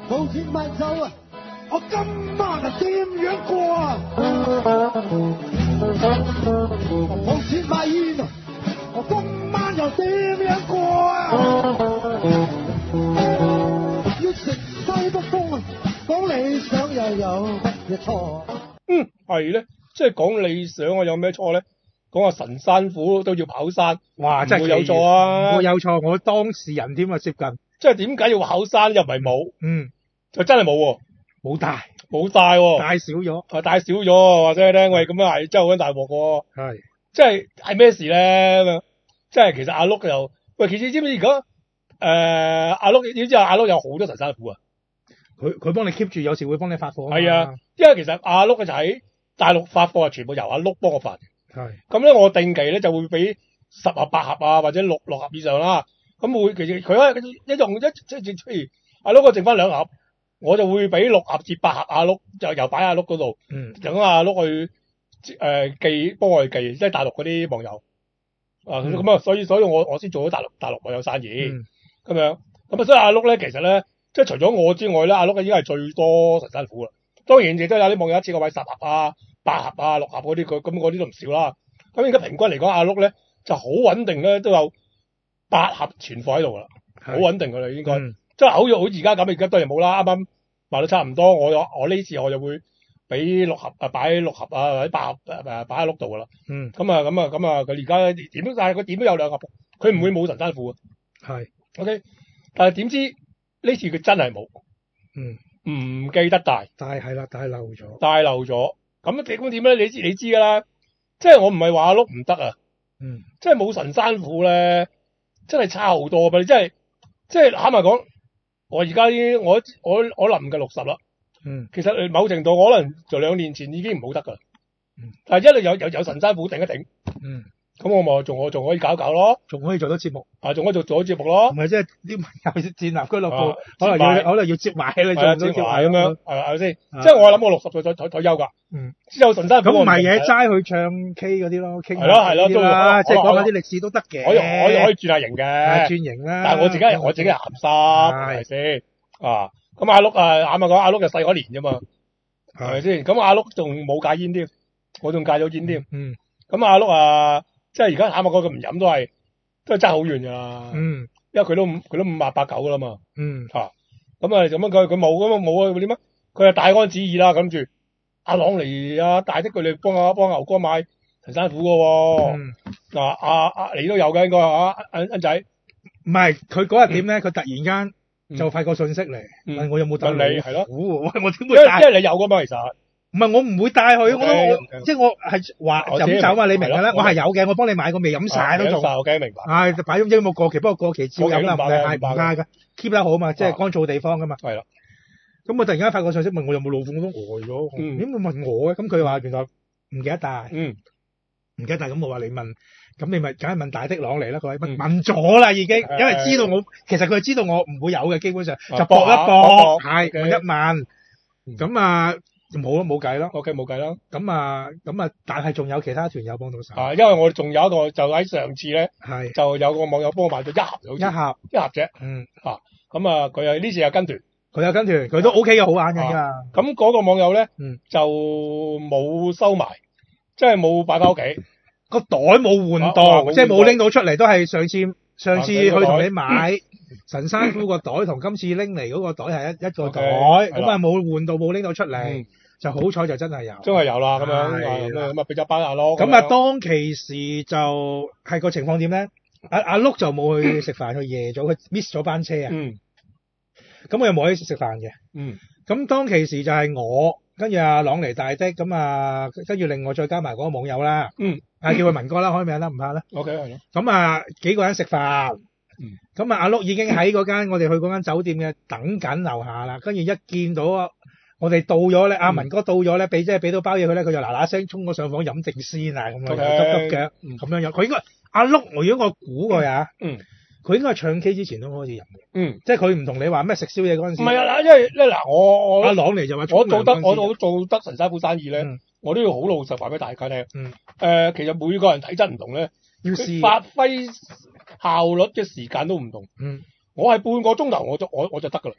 冇錢買酒啊！我今晚啊點樣過啊？冇錢買煙啊！我今晚又點樣過啊？要食西北風啊！講理想又有乜嘢錯？ 係咧，即係講理想啊，有咩錯咧？講下神山虎都要跑山， 哇！真係唔會有錯啊！ 唔會有錯，我當事人添啊，接近。 即係點解要跑山又唔係冇？就真係冇喎， 冇帶喎， 帶少咗， 帶少咗，或者咧，喂，咁樣係真係好撚大鑊喎。 係， 即係咩事咧？咁樣，即係其實阿碌就，喂，其實知唔知而家阿碌，你知阿碌有好多神山虎啊？ 佢幫你 keep 住，有時會幫你發貨。 係啊，因為其實阿碌就喺大陸發貨，全部由阿碌幫我發。 係。咁咧，我定期咧就會俾10盒、8盒啊，或者六盒以上啦。咁會其實佢一用即係譬如阿碌個剩翻2盒，我就會俾6盒至8盒阿碌，就又擺阿碌嗰度。等阿碌去寄，幫我去寄，即係大陸嗰啲網友。咁啊，所以我先做咗大陸網友生意。咁樣咁啊，所以阿碌咧其實咧，即係除咗我之外咧，阿碌已經係最多神山虎啦。當然亦都有啲網友一次過買10盒啊、8盒啊、6盒嗰啲，咁嗰啲都唔少啦。咁而家平均嚟講，阿碌咧就好穩定咧，都有8盒存貨喺度啦，好穩定㗎啦應該。即係好似而家咁，而家當然冇啦，啱啱賣到差唔多。我呢次我就會俾6盒啊，擺6盒啊或者8盒擺喺碌度㗎啦。咁啊，佢而家點都，但係佢點都有2盒，佢唔會冇神山虎啊。 係。 OK， 但係點知呢次佢真係冇。唔記得帶漏咗。 咁點咧？你知㗎啦。即係我唔係話阿碌唔得啊。即係冇神山虎咧，真係差好多。即係坦白講，我而家已經我臨近60啦。其實某程度我可能就2年前已經唔好得㗎。但係一路有神山虎頂一頂。咁我咪仲可以搞咯， 仲可以做到節目， 仲可以做節目咯。 唔係即係啲朋友建立俱樂部，可能要接埋你做到接埋咁樣，係咪先？即係我諗我60歲退休㗎。之後神山虎咁唔係嘅，齋去唱 K 嗰啲咯，傾係咯， 都啦，即係講下啲歷史都得嘅。 可以轉下型嘅， 轉型啦。 但係我自己係鹹濕，係咪先？咁阿碌啱講，阿碌就細我1年啫嘛，係咪先？咁阿碌仲冇戒煙添，我仲戒咗煙添。咁阿碌即係而家坦白講，佢唔飲都係爭好遠㗎啦。因為佢都58、89㗎啦嘛。咁樣佢冇啊？點啊？佢係大安旨意啦，諗住阿朗尼大的佢哋幫牛哥買神山虎㗎喎。你都有嘅應該恩仔。 唔係佢嗰日點咧？佢突然間就發個信息嚟，問我有冇帶你係咯？我點會帶？ 因為你有㗎嘛，其實。 唔係我唔會帶佢，即係我係話飲酒嘛，你明㗎啦。我係有嘅，我幫你買過未飲晒都仲。 OK，明白。 擺咗冇過期，不過過期照飲啦，唔係嗌㗎 ，keep 得好嘛，即係乾燥地方㗎嘛。 係啦。 咁我突然間發個信息問我有冇老虎，我都呆咗。點會問我嘅？咁佢話原來唔記得帶。唔記得帶，咁我話你問，咁你咪梗係問大的朗嚟啦。佢話問咗啦已經，因為知道我其實佢知道我唔會有嘅，基本上就搏一搏，係問一問。咁冇計咯。 OK， 冇計啦。 咁但係仲有其他團友幫到手。 因為我仲有一個就喺上次咧，就有個網友幫我買咗1盒， 一盒啫。佢呢次有跟團， 佢都 OK 嘅，好玩嘅。 咁嗰個網友咧，就冇收埋，即係冇擺翻屋企， 個袋冇換到，即係冇拎到出嚟，都係上次去同你買神山虎個袋同今次拎嚟嗰個袋係一個袋，咁冇換到，冇拎到出嚟，就好彩就真係有啦。咁樣俾咗班阿碌。 咁當其時就係個情況點咧？阿碌就冇去食飯，佢夜咗，佢 miss 咗班車啊。咁我又冇去食飯嘅。咁當其時就係我跟住阿朗尼大的，咁跟住另外再加埋嗰個網友啦。叫佢文哥啦，開名啦，唔怕啦。 OK， 係咯。 咁幾個人食飯。咁阿碌已經喺我哋去嗰間酒店嘅等緊樓下啦。跟住一見到我哋到咗咧，阿文哥到咗咧，俾到包嘢佢咧，佢就嗱嗱聲衝咗上房飲定先啊，咁樣急急嘅，咁樣。佢應該阿碌，如果我估佢佢應該係唱 K 之前都開始飲嘅。即係佢唔同你話咩食宵夜嗰陣時。 唔係啊，因為我阿朗嚟就話我做得神山虎生意咧，我都要好老實話俾大家聽。其實每個人體質唔同咧， 要試發揮效率嘅時間都唔同。我係半個鐘頭我就得㗎啦。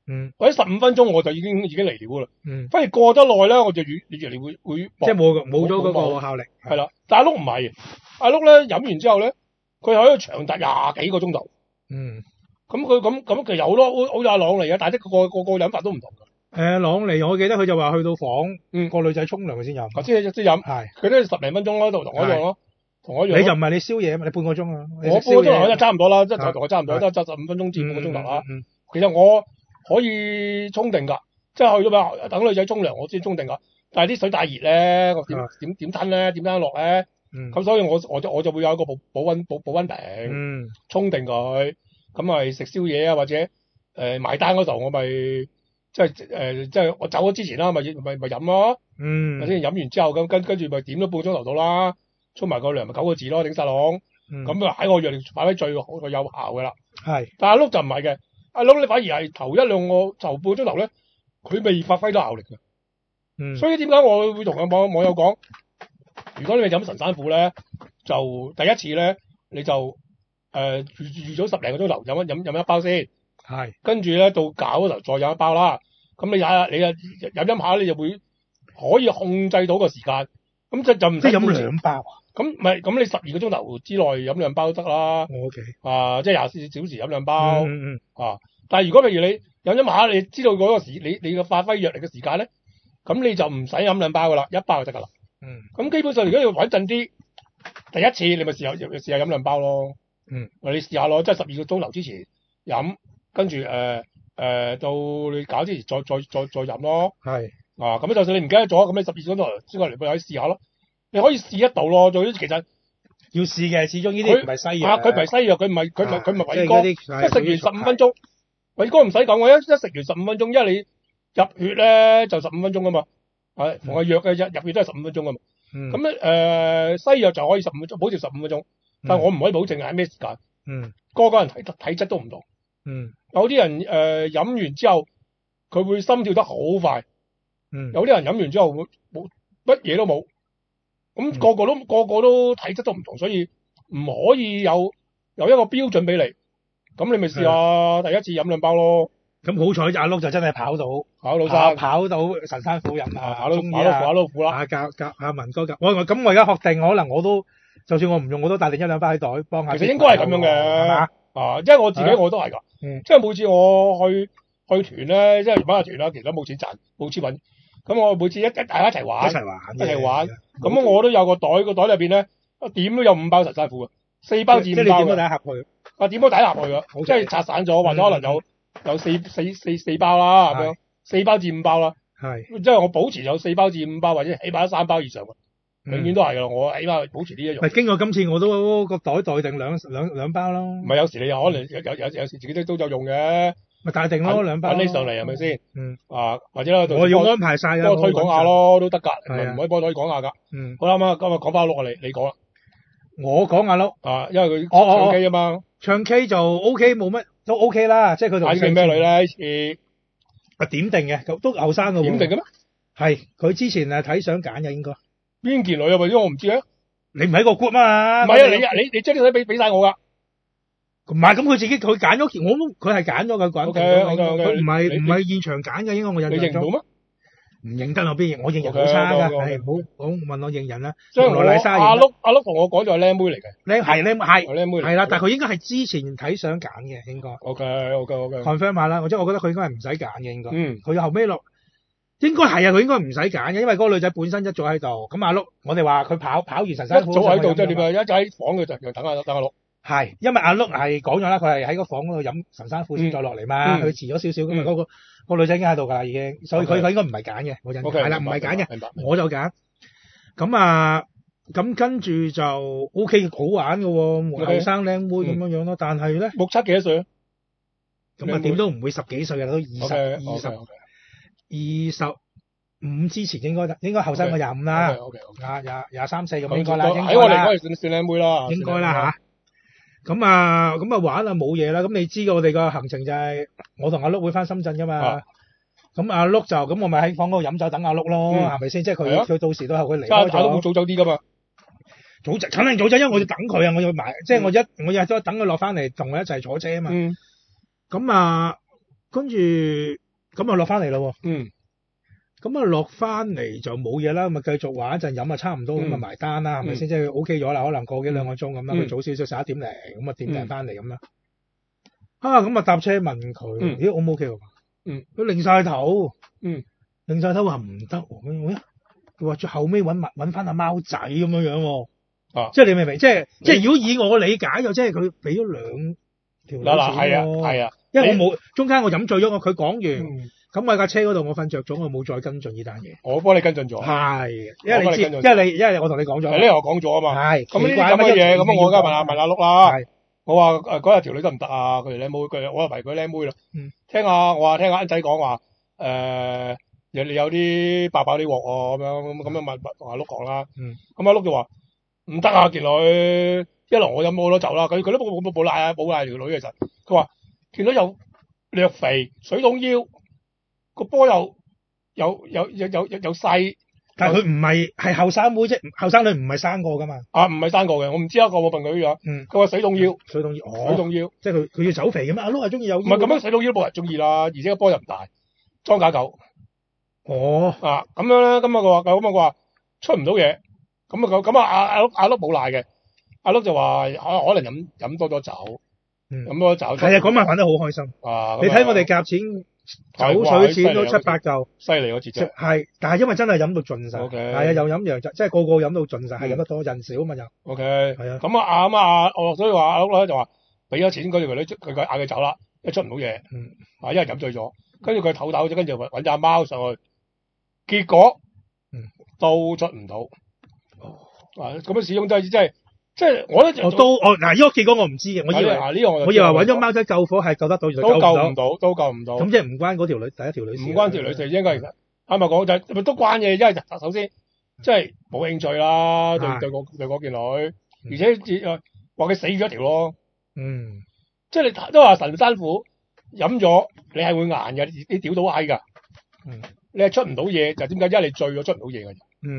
或者15分鐘我就已經嚟料啦。 嗯， 反而過得耐咧，我就越嚟會即係冇咗嗰個效力。 係啦，但阿碌唔係，阿碌咧飲完之後咧，佢可以長達20幾個鐘頭。咁佢咁其實好多好似阿朗嚟嘅，但係個飲法都唔同㗎。 朗尼我記得佢就話去到房，個女仔沖涼佢先飲。 先飲。 係。 佢都10零分鐘咯，同我一樣咯，同我一樣。 你就唔係你宵夜嘛？你半個鐘啊？ 我半個鐘頭就差唔多啦，即係同我差唔多，都係15分鐘至半個鐘頭啦。其實我可以沖定㗎，即係去到等女仔沖涼，我先沖定㗎。但係啲水太熱咧，我點吞咧？點樣落咧？咁所以我就會有一個保溫瓶，沖定佢。咁咪食宵夜啊，或者埋單嗰時候我咪即係我走咗之前啦，咪飲咯。咪先飲完之後咁跟住咪點咗半個鐘頭到啦，沖埋個涼咪9個字咯，頂晒籠。咁啊喺我藥力發揮最好最有效㗎啦。係。但係阿碌就唔係嘅，阿碌你反而係頭1-2個頭半個鐘頭咧，佢未發揮到效力嘅。所以點解我會同網友講，如果你飲神山虎咧，就第一次咧你就預早10零個鐘頭飲一包先，係，跟住咧到搞嗰時候再飲一包啦。咁你飲下你就會可以控制到個時間，咁就唔使飲2包啊。咁你12個鐘頭之內飲2包都得啦。即係24小時飲2包。但係如果譬如你飲下，你知道嗰個你嘅發揮藥力嘅時間咧，咁你就唔使飲2包噶啦，1包就得噶啦。咁基本上如果要穩陣啲，第一次你咪試下飲2包咯。你試下咯，即係12個鐘頭之前飲，跟住到你搞之前再飲咯。係。咁就算你唔記得咗，咁你12個鐘頭之後嚟可以試下咯。你可以試得到咯，總之其實要試嘅，始終呢啲唔係西藥。 佢唔係西藥，佢唔係偉哥，即係食完15分鐘。偉哥唔使講喎，一食完15分鐘，因為你入血咧就15分鐘㗎嘛。同個藥嘅入血都係15分鐘㗎嘛。咁咧西藥就可以15分鐘，保證15分鐘。但係我唔可以保證係咩時間。個人體質都唔同。有啲人飲完之後，佢會心跳得好快。有啲人飲完之後冇乜嘢都冇。咁個個都體質都唔同，所以唔可以有一個標準俾你。咁你咪試下第一次飲2包咯。 咁好彩阿碌就真係跑到神山虎飲啊！ 跑到虎啦！ 教阿文哥教我而家確定，可能我都就算我唔用，我都帶定1-2包喺袋幫下。 其實應該係咁樣嘅，因為我自己我都係㗎。即係每次我去團咧，即係玩下團啦，其實冇錢賺，冇錢揾。咁我每次大家一齊玩，咁我都有個袋裏邊咧，點都有5包神山虎嘅，4包至5包。即係你點都第一盒去。點都第一盒去㗎，即係拆散咗，或者可能有四包啦咁樣，4包至5包啦。即係我保持有4包至5包，或者起碼3包以上嘅，永遠都係㗎啦。我起碼保持呢一樣。 經過今次我都個袋袋定兩包咯。 唔係有時你可能有時自己都有用嘅。 咪帶定咯，2包。 揾你上嚟係咪先？或者我要安排晒幫我推廣下咯，都得㗎，唔可以幫我推廣下㗎。好啦，咁今日講翻阿碌啊，你講啦。 我講阿碌。因為佢唱 K 啊嘛。 唱 K 就 OK，冇乜都 OK 啦，即係佢同。 揀咩女咧？ 點定嘅，都後生嘅喎。 點定嘅咩？ 係，佢之前睇相揀嘅應該。 邊件女啊？或者我唔知啊。 你唔係喺個 group 啊嘛？ 唔係啊，你將啲相俾晒我㗎。 唔係，咁佢自己佢揀咗件，佢係揀咗佢揀。佢唔係現場揀嘅，應該我印象中。 你認唔到咩？ 唔認得我邊認？我認人好差㗎，係唔好問我認人啦。 即係阿碌同我講就係靚妹嚟嘅。 係靚妹。 係啦，但係佢應該係之前睇相揀嘅，應該。 OK。 confirm 下啦，我覺得佢應該係唔使揀嘅，應該。佢後尾落應該係啊，佢應該唔使揀嘅，因為嗰個女仔本身一早喺度。咁阿碌，我哋話佢跑完神山虎。 一早喺度即係點啊？一早喺房嘅就等阿碌。 係，因為阿碌係講咗啦，佢係喺個房嗰度飲神山虎先再落嚟嘛，佢遲咗少少，咁啊嗰個女仔已經喺度㗎啦，已經，所以佢應該唔係揀嘅，我印象係啦，唔係揀嘅，我就揀。咁跟住就 OK 好玩嘅喎，後生靚妹咁樣咯，但係咧， 目測幾多歲啊？ 咁啊點都唔會10幾歲嘅，都25之前應該後生過25啦，23、24咁應該啦， 喺我嚟講係算靚妹啦， 應該啦嚇。咁啊玩啊冇嘢啦，咁你知我哋個行程就係我同阿碌會翻深圳噶嘛，咁阿碌就咁我咪喺房嗰度飲酒等阿碌咯，係咪先？即係佢到時都係佢離開咗。 阿碌會早走啲噶嘛？ 肯定早走，因為我要等佢啊，我要買，即係我日都等佢落翻嚟同我一齊坐車啊嘛。咁跟住咁啊落翻嚟咯。 嗯咁啊落翻嚟就冇嘢啦，咁啊繼續玩一陣飲啊差唔多咁啊埋單啦，係咪先？即係 OK 咗啦，可能個幾兩個鐘咁啦，佢早少少11點零咁啊點訂翻嚟咁啦。咁啊搭車問佢，咦 O 唔 OK 喎？佢擰晒頭，擰晒頭話唔得喎，佢話最後尾揾翻阿貓仔咁樣樣喎。即係你明唔明？即係如果以我理解就即係佢俾咗2條女錢咯。 係啊， 因為我冇中間我飲醉咗，佢講完。咁喺架車嗰度，我瞓着咗，我冇再跟進呢單嘢。 我幫你跟進咗。 係，因為你知，因為我同你講咗。 係呢個我講咗啊嘛。 係。 咁呢啲咁嘅嘢，咁我而家問阿碌啦。 係。 我話嗰日條女得唔得啊？佢條靚妹，我話為佢靚妹啦。聽下恩仔講話，你有啲爆啲鑊喎，咁樣問同阿碌講啦。咁阿碌就話唔得啊，件女一來我飲好多酒啦，佢都冇賴條女其實。佢話件女又略肥，水桶腰。個波又細， 但係佢唔係後生妹啫，後生女唔係生過噶嘛。 唔係生過嘅，我唔知啊，我問佢樣。佢話水桶腰， 水桶腰，即係佢要走肥嘅咩？阿碌係中意有腰。 唔係咁樣水桶腰冇人中意啦，而且個波又唔大，裝假狗。咁樣咧，咁佢話出唔到嘢，咁阿碌冇賴嘅，阿碌就話可能飲多咗酒，飲多咗酒。 係啊，嗰晚玩得好開心。你睇我哋夾錢。酒水錢都7、8嚿， 犀利嗰節啫。 係，但係因為真係飲到盡晒，係啊，又飲洋酒，即係個個飲到盡晒，係飲得多人少啊嘛又。 OK， 係啊。 咁所以話阿碌咧就話俾咗錢嗰條女，佢嗌佢走啦，一出唔到嘢，因為飲醉咗，跟住佢唞唞，跟住揾隻阿貓上去，結果都出唔到。咁樣始終真係。即係我咧， 嗱呢個結果我唔知嘅，我以為揾咗貓仔救火係救得到， 都救唔到。 咁即係唔關嗰條女第一條女事。唔關條女事，應該其實啱咪講就係都關嘅，因為首先即係冇興趣啦，對嗰件女，而且話佢死咗一條咯。即係你都話神山虎飲咗，你係會硬嘅，你屌到閪㗎。你係出唔到嘢就點解？因為你醉咗出唔到嘢㗎。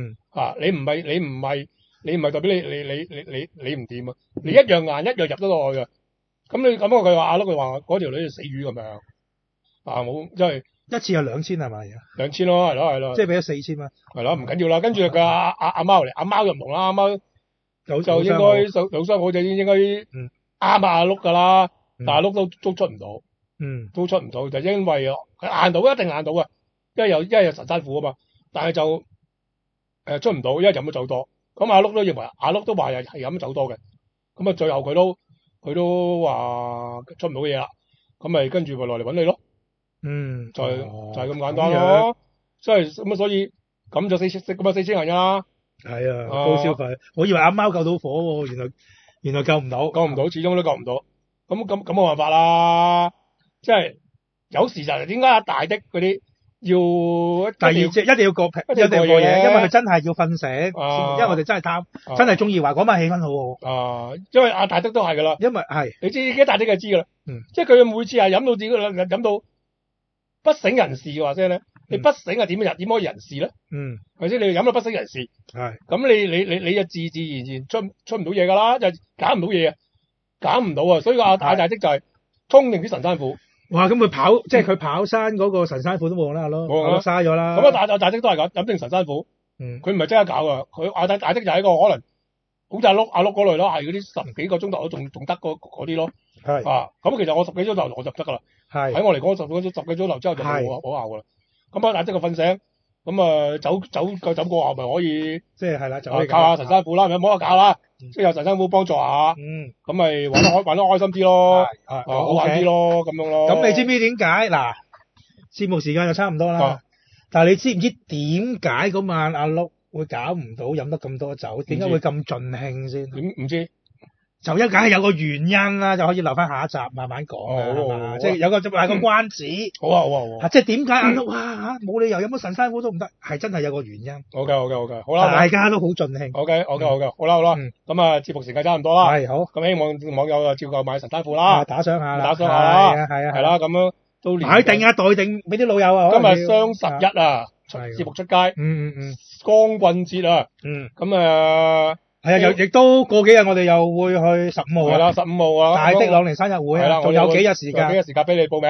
你唔係代表你唔掂啊！你一樣硬一樣入得落去嘅。咁你咁佢話佢話嗰條女係死魚咁樣。冇即係一次係2000係咪 ？2000咯，係咯。 即係俾咗4000蚊。 係咯，唔緊要啦。跟住佢阿貓嚟，阿貓又唔同啦。阿貓就應該受傷好就應該啱阿碌㗎啦。但係阿碌都出唔到。都出唔到就因為佢硬到一定硬到嘅，因為有神山虎啊嘛。但係就出唔到，因為飲咗酒多。咁阿碌都認為，阿碌都話係飲酒多嘅，咁啊最後佢都話出唔到嘢啦，咁咪跟住咪落嚟揾你咯，就係咁簡單咯，即係咁所以咁就4000銀啦，係啊， 高消費，我以為阿貓救到火喎，原來救唔到， 始終都救唔到，咁冇辦法啦，即係有時就係點解阿大的嗰啲。要第二隻一定要過平，一定要過夜，因為佢真係要瞓醒，因為我哋真係貪，真係中意話嗰晚氣氛好好。 因為阿大德都係噶啦， 因為係你知而家大德就知噶啦，即係佢每次係飲到自己飲到不省人事嘅話啫咧，你不醒係點可以人事咧？係咪先？你飲到不省人事，係咁你就自然出唔到嘢噶啦，就搞唔到嘢啊，搞唔到啊，所以阿大德就係通定啲神山虎。 哇！咁佢即係佢跑山嗰個神山虎都冇啦，咯，嘥咗啦。 咁大的都係咁飲定神山虎，佢唔係即刻搞噶，佢阿大的就係一個可能，好似阿碌嗰類咯，係嗰啲10幾個鐘頭都仲得嗰啲咯。係咁其實我10幾鐘頭我就得噶啦。係喺我嚟講10幾鐘頭之後就冇效噶啦。咁阿大的個瞓醒，咁走過後咪可以，即係啦，就可以靠下神山虎啦，咪冇得搞啦。即係有神山虎幫助下，咁咪玩得開心啲咯，好玩啲咯，咁樣咯。 咁你知唔知點解？嗱，節目時間就差唔多啦。但係你知唔知點解嗰晚阿碌會搞唔到飲得咁多酒？點解會咁盡興先？ 唔知。 就梗係有個原因啦，就可以留翻下一集慢慢講啦，即係有個關子。 好啊。 即係點解阿碌冇理由飲咗神山虎都唔得？係真係有個原因。 好啦， 大家都好盡興。 好嘅，好啦。咁啊，節目時間差唔多啦。係好。咁希望網友照舊買神山虎啦， 打賞下啦。 係啊。 係啦，咁樣都買定代定俾啲老友啊。 今日雙11啊，節目出街。光棍節啊。咁係啊，亦都過幾日我哋又會去15號。 係啦，15號啊， 大的朗寧生日會啊，仲有幾日時間。 俾你報名。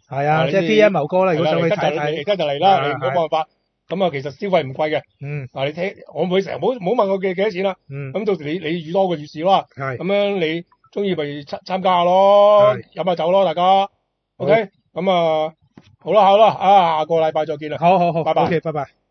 係啊，即係 D.M. 牛哥啦，如果想去睇而睇， 家就嚟啦， 係你冇辦法。咁啊，其實消費唔貴嘅。 嗯你聽，我唔會成日冇問我幾多錢啦。 嗯， 咁到時你預多個預示啦。 係咁樣你中意咪參加下咯， 係飲下酒咯，大家。OK，咁啊，好啦，下個禮拜再見啦。 好， 拜拜 ，OK，拜拜。